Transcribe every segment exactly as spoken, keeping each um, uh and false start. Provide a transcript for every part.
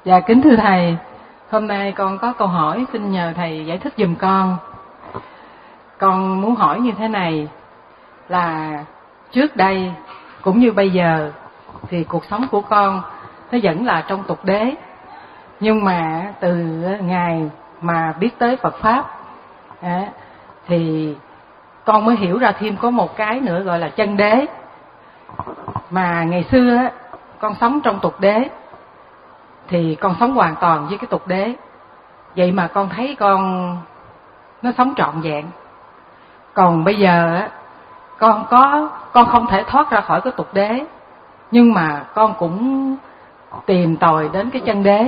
Dạ kính thưa thầy, hôm nay con có câu hỏi xin nhờ thầy giải thích giùm con. Con muốn hỏi như thế này là trước đây cũng như bây giờ thì cuộc sống của con nó vẫn là trong tục đế. Nhưng mà từ ngày mà biết tới Phật Pháp thì con mới hiểu ra thêm có một cái nữa gọi là chân đế. Mà ngày xưa con sống trong tục đế thì con sống hoàn toàn với cái tục đế. Vậy mà con thấy con nó sống trọn vẹn. Còn bây giờ con có con không thể thoát ra khỏi cái tục đế, nhưng mà con cũng tìm tòi đến cái chân đế.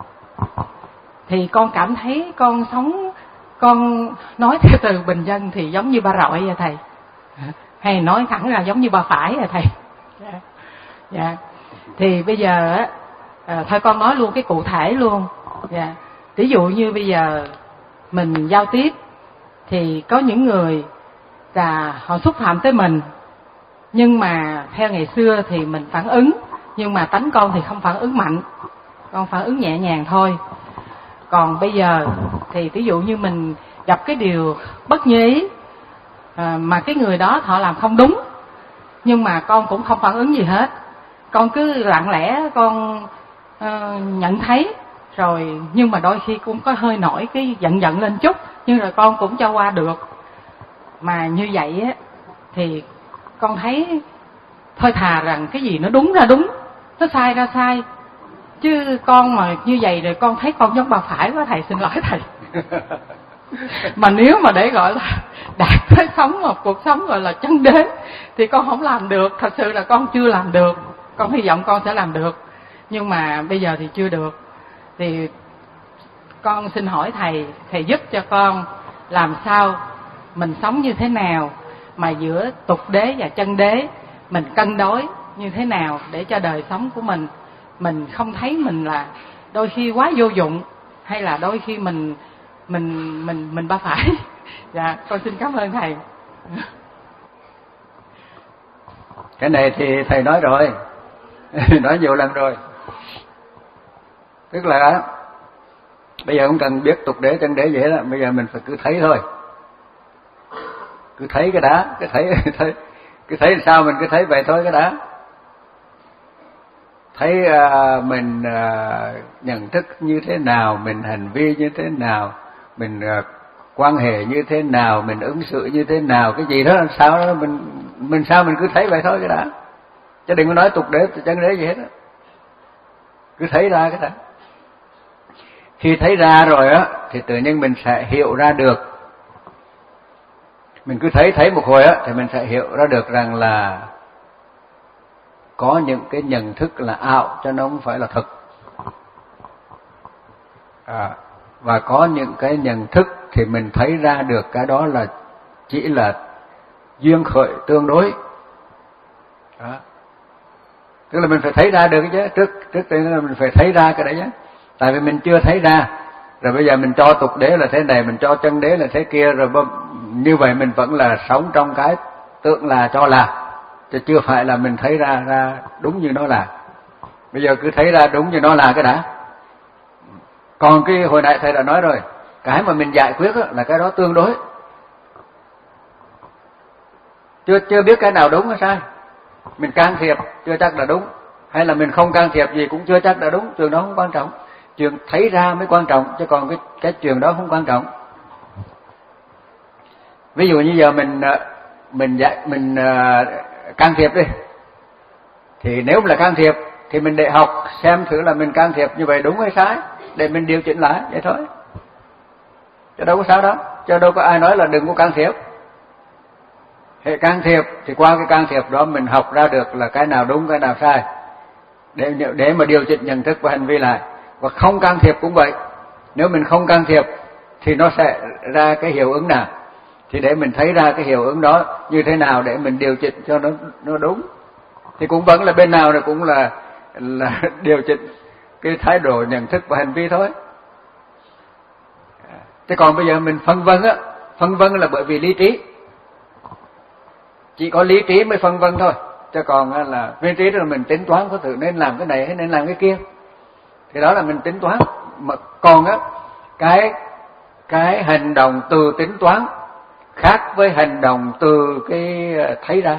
Thì con cảm thấy con sống, con nói theo từ bình dân thì giống như ba rọi vậy thầy, hay nói thẳng ra giống như ba phải vậy thầy. Dạ. Dạ. Thì bây giờ à, thôi con nói luôn cái cụ thể luôn. Dạ. Ví dụ như bây giờ mình giao tiếp thì có những người là họ xúc phạm tới mình, nhưng mà theo ngày xưa thì mình phản ứng, nhưng mà tánh con thì không phản ứng mạnh, con phản ứng nhẹ nhàng thôi. Còn bây giờ thì ví dụ như mình gặp cái điều bất như ý à, mà cái người đó họ làm không đúng, nhưng mà con cũng không phản ứng gì hết, con cứ lặng lẽ con uh, nhận thấy rồi. Nhưng mà đôi khi cũng có hơi nổi cái giận giận lên chút, nhưng rồi con cũng cho qua được. Mà như vậy á thì con thấy thôi thà rằng cái gì nó đúng ra đúng, nó sai ra sai, chứ con mà như vậy rồi con thấy con giống bà phải quá thầy, xin lỗi thầy. Mà nếu mà để gọi là đạt tới sống một cuộc sống gọi là chân đế thì con không làm được, thật sự là con chưa làm được. Con hy vọng con sẽ làm được, nhưng mà bây giờ thì chưa được. Thì con xin hỏi thầy, thầy giúp cho con làm sao mình sống như thế nào mà giữa tục đế và chân đế mình cân đối như thế nào để cho đời sống của mình mình không thấy mình là đôi khi quá vô dụng, hay là đôi khi mình mình mình mình ba phải. Dạ, con xin cảm ơn thầy. Cái này thì thầy nói rồi, nói nhiều lần rồi. Tức là bây giờ không cần biết tục đế chân đế gì hết, bây giờ mình phải cứ thấy thôi, cứ thấy cái đã, cứ thấy thấy cứ thấy sao mình cứ thấy vậy thôi cái đã. Thấy uh, mình uh, nhận thức như thế nào, mình hành vi như thế nào, mình uh, quan hệ như thế nào, mình ứng xử như thế nào, cái gì đó làm sao đó mình mình sao mình cứ thấy vậy thôi cái đã, chứ đừng có nói tục đế chân đế gì hết đó. Cứ thấy ra cái đã. Khi thấy ra rồi á thì tự nhiên mình sẽ hiểu ra được. Mình cứ thấy thấy một hồi á thì mình sẽ hiểu ra được rằng là có những cái nhận thức là ảo cho nó không phải là thật. À, và có những cái nhận thức thì mình thấy ra được cái đó là chỉ là duyên khởi tương đối. Đó. Tức là mình phải thấy ra được cái chứ, trước trước tiên là mình phải thấy ra cái đấy chứ. Tại vì mình chưa thấy ra, rồi bây giờ mình cho tục đế là thế này, mình cho chân đế là thế kia, rồi như vậy mình vẫn là sống trong cái tượng là cho là, chứ chưa phải là mình thấy ra ra đúng như nó là. Bây giờ cứ thấy ra đúng như nó là cái đã. Còn cái hồi nãy thầy đã nói rồi, cái mà mình giải quyết là cái đó tương đối, chưa chưa biết cái nào đúng hay sai. Mình can thiệp chưa chắc là đúng, hay là mình không can thiệp gì cũng chưa chắc là đúng. Chuyện đó không quan trọng, chuyện thấy ra mới quan trọng, chứ còn cái cái chuyện đó không quan trọng. Ví dụ như giờ mình mình dạy mình uh, can thiệp đi, thì nếu là can thiệp thì mình để học xem thử là mình can thiệp như vậy đúng hay sai, để mình điều chỉnh lại vậy thôi, chứ đâu có sao đó, chứ đâu có ai nói là đừng có can thiệp. Hệ can thiệp thì qua cái can thiệp đó mình học ra được là cái nào đúng cái nào sai, để để mà điều chỉnh nhận thức và hành vi lại. Và không can thiệp cũng vậy, nếu mình không can thiệp thì nó sẽ ra cái hiệu ứng nào, thì để mình thấy ra cái hiệu ứng đó như thế nào để mình điều chỉnh cho nó nó đúng, thì cũng vẫn là bên nào này cũng là là điều chỉnh cái thái độ nhận thức và hành vi thôi. Thế còn bây giờ mình phân vân á, phân vân là bởi vì lý trí, chỉ có lý trí mới phân vân thôi, chứ còn là lý trí là mình tính toán có thử nên làm cái này hay nên làm cái kia, Cái đó là mình tính toán. Mà còn á, cái cái hành động từ tính toán khác với hành động từ cái thấy ra.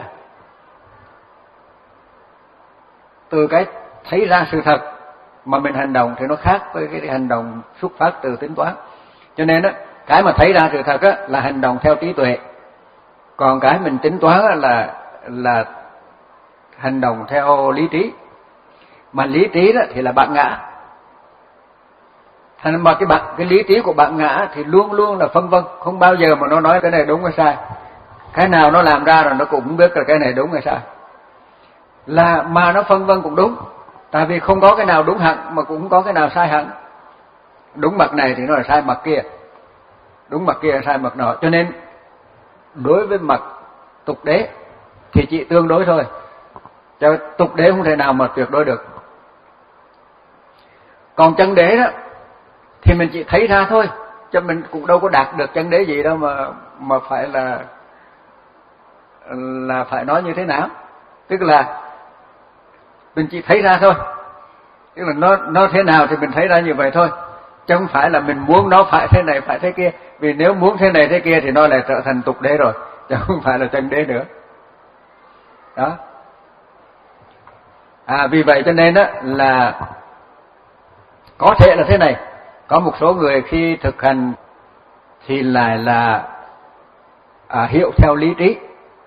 Từ cái thấy ra sự thật mà mình hành động thì nó khác với cái hành động xuất phát từ tính toán. Cho nên á, cái mà thấy ra sự thật á là hành động theo trí tuệ, còn cái mình tính toán á là là hành động theo lý trí. Mà lý trí đó thì là bản ngã. Thành mà cái bạn cái lý trí của bản ngã thì luôn luôn là phân vân, không bao giờ mà nó nói cái này đúng hay sai. Cái nào nó làm ra rồi nó cũng không biết là cái này đúng hay sai. Là mà nó phân vân cũng đúng, tại vì không có cái nào đúng hẳn mà cũng không có cái nào sai hẳn. Đúng mặt này thì nó là sai mặt kia, đúng mặt kia là sai mặt nọ. Cho nên đối với mặt tục đế thì chỉ tương đối thôi, cho tục đế không thể nào mà tuyệt đối được. Còn chân đế đó thì mình chỉ thấy ra thôi, cho mình cũng đâu có đạt được chân đế gì đâu mà mà phải là là phải nói như thế nào. Tức là mình chỉ thấy ra thôi, tức là nó nó thế nào thì mình thấy ra như vậy thôi, chứ không phải là mình muốn nó phải thế này phải thế kia. Vì nếu muốn thế này thế kia thì nó lại trở thành tục đế rồi, chứ không phải là chân đế nữa. Đó. À vì vậy cho nên đó là có thể là thế này, có một số người khi thực hành thì lại là à, hiểu theo lý trí.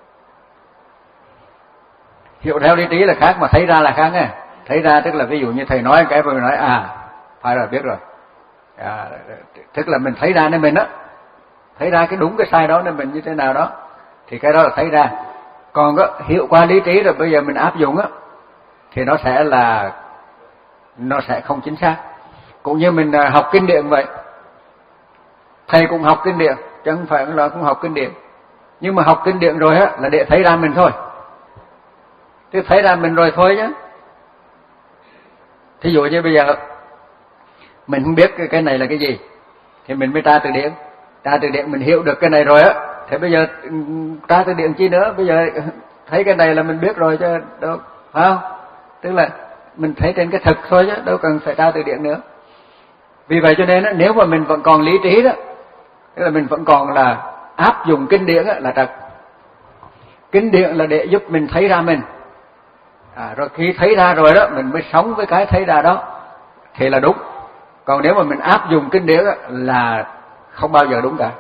Hiểu theo lý trí là khác, mà thấy ra là khác nha. Thấy ra tức là ví dụ như thầy nói cái mà mình nói à phải rồi, biết rồi. À, tức là mình thấy ra nên mình đó, thấy ra cái đúng cái sai đó nên mình như thế nào đó, thì cái đó là thấy ra. Còn có hiểu qua lý trí rồi bây giờ mình áp dụng á thì nó sẽ là nó sẽ không chính xác. Cũng như mình học kinh điển vậy, thầy cũng học kinh điển, chứ không phải là không học kinh điển, nhưng mà học kinh điển rồi á là để thấy ra mình thôi, chứ thấy ra mình rồi thôi chứ. Thí dụ như bây giờ mình không biết cái này là cái gì thì mình mới tra từ điển, tra từ điển mình hiểu được cái này rồi á, thì bây giờ tra từ điển chi nữa, bây giờ thấy cái này là mình biết rồi chứ đâu, phải không? Tức là mình thấy trên cái thực thôi chứ đâu cần phải tra từ điển nữa. Vì vậy cho nên á, nếu mà mình vẫn còn lý trí đó, tức là mình vẫn còn là áp dụng kinh điển á, là trật. Kinh điển là để giúp mình thấy ra mình, à, rồi khi thấy ra rồi đó mình mới sống với cái thấy ra đó thì là đúng. Còn nếu mà mình áp dụng kinh điển á, là không bao giờ đúng cả.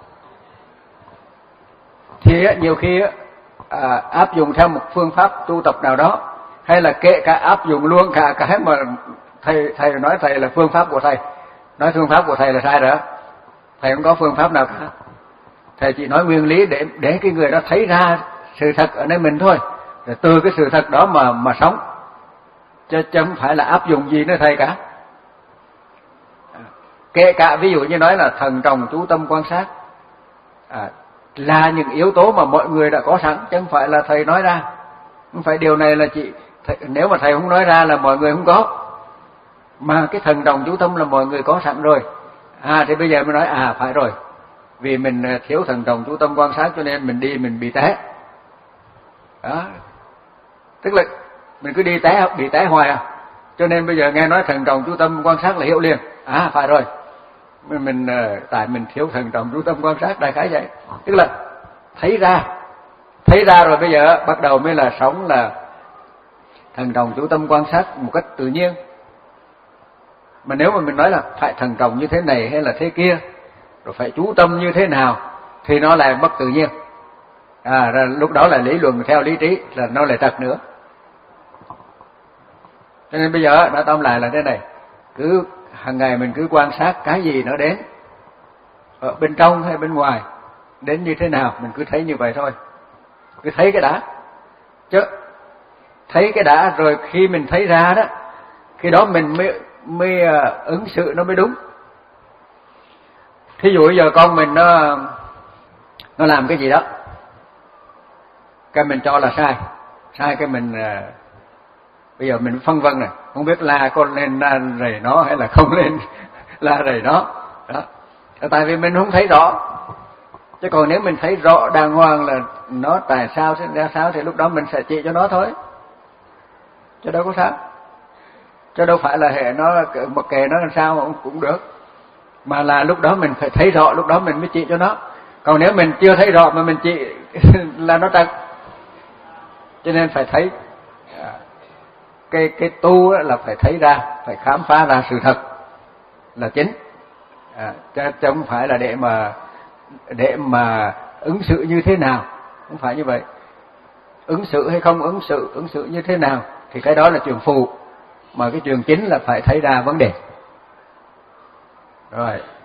Thì á, nhiều khi á, à, áp dụng theo một phương pháp tu tập nào đó, hay là kể cả áp dụng luôn cả cái mà thầy thầy nói thầy là phương pháp của thầy, nói phương pháp của thầy là sai rồi đó. Thầy không có phương pháp nào cả, thầy chỉ nói nguyên lý để để cái người đó thấy ra sự thật ở nơi mình thôi, rồi từ cái sự thật đó mà mà sống, chứ, chứ không phải là áp dụng gì nữa thầy cả. Kể cả ví dụ như nói là thần trọng chú tâm quan sát, à, là những yếu tố mà mọi người đã có sẵn, chứ không phải là thầy nói ra. Không phải điều này là chị thầy, nếu mà thầy không nói ra là mọi người không có, mà cái thần trọng chú tâm là mọi người có sẵn rồi. À thì bây giờ mới nói à phải rồi, vì mình thiếu thần trọng chú tâm quan sát cho nên mình đi mình bị té. Đó, tức là mình cứ đi té bị té hoài à, cho nên bây giờ nghe nói thần trọng chú tâm quan sát là hiểu liền. À phải rồi, mình, mình tại mình thiếu thần trọng chú tâm quan sát, đại khái vậy. Tức là thấy ra, thấy ra rồi bây giờ bắt đầu mới là sống là thần trọng chú tâm quan sát một cách tự nhiên. Mà nếu mà mình nói là phải thần trọng như thế này hay là thế kia, rồi phải chú tâm như thế nào, thì nó lại mất tự nhiên. À, rồi lúc đó là lý luận theo lý trí, là nó lại trật nữa. Cho nên bây giờ nó tóm lại là thế này, cứ hàng ngày mình cứ quan sát cái gì nó đến, ở bên trong hay bên ngoài, đến như thế nào mình cứ thấy như vậy thôi, cứ thấy cái đã. Chứ thấy cái đã rồi khi mình thấy ra đó, khi đó mình mới mới ứng xử nó mới đúng. Thí dụ bây giờ con mình nó nó làm cái gì đó, cái mình cho là sai, sai cái mình bây giờ mình phân vân này, không biết la con lên la rầy nó hay là không lên la rầy nó đó. Tại vì mình không thấy rõ. Chứ còn nếu mình thấy rõ đàng hoàng là nó tại sao ra sao thì lúc đó mình sẽ chỉ cho nó thôi, chứ đâu có sao. chứ đâu phải là hệ nó mặc kệ nó làm sao cũng được, mà là lúc đó mình phải thấy rõ, lúc đó mình mới trị cho nó. Còn nếu mình chưa thấy rõ mà mình trị là nó trật. Cho nên phải thấy cái cái tu là phải thấy ra, phải khám phá ra sự thật là chính, à, chứ không phải là để mà để mà ứng xử như thế nào, không phải như vậy. Ứng xử hay không ứng xử, ứng xử như thế nào thì cái đó là chuyện phụ, mà cái chuyện chính là phải thấy ra vấn đề. Rồi.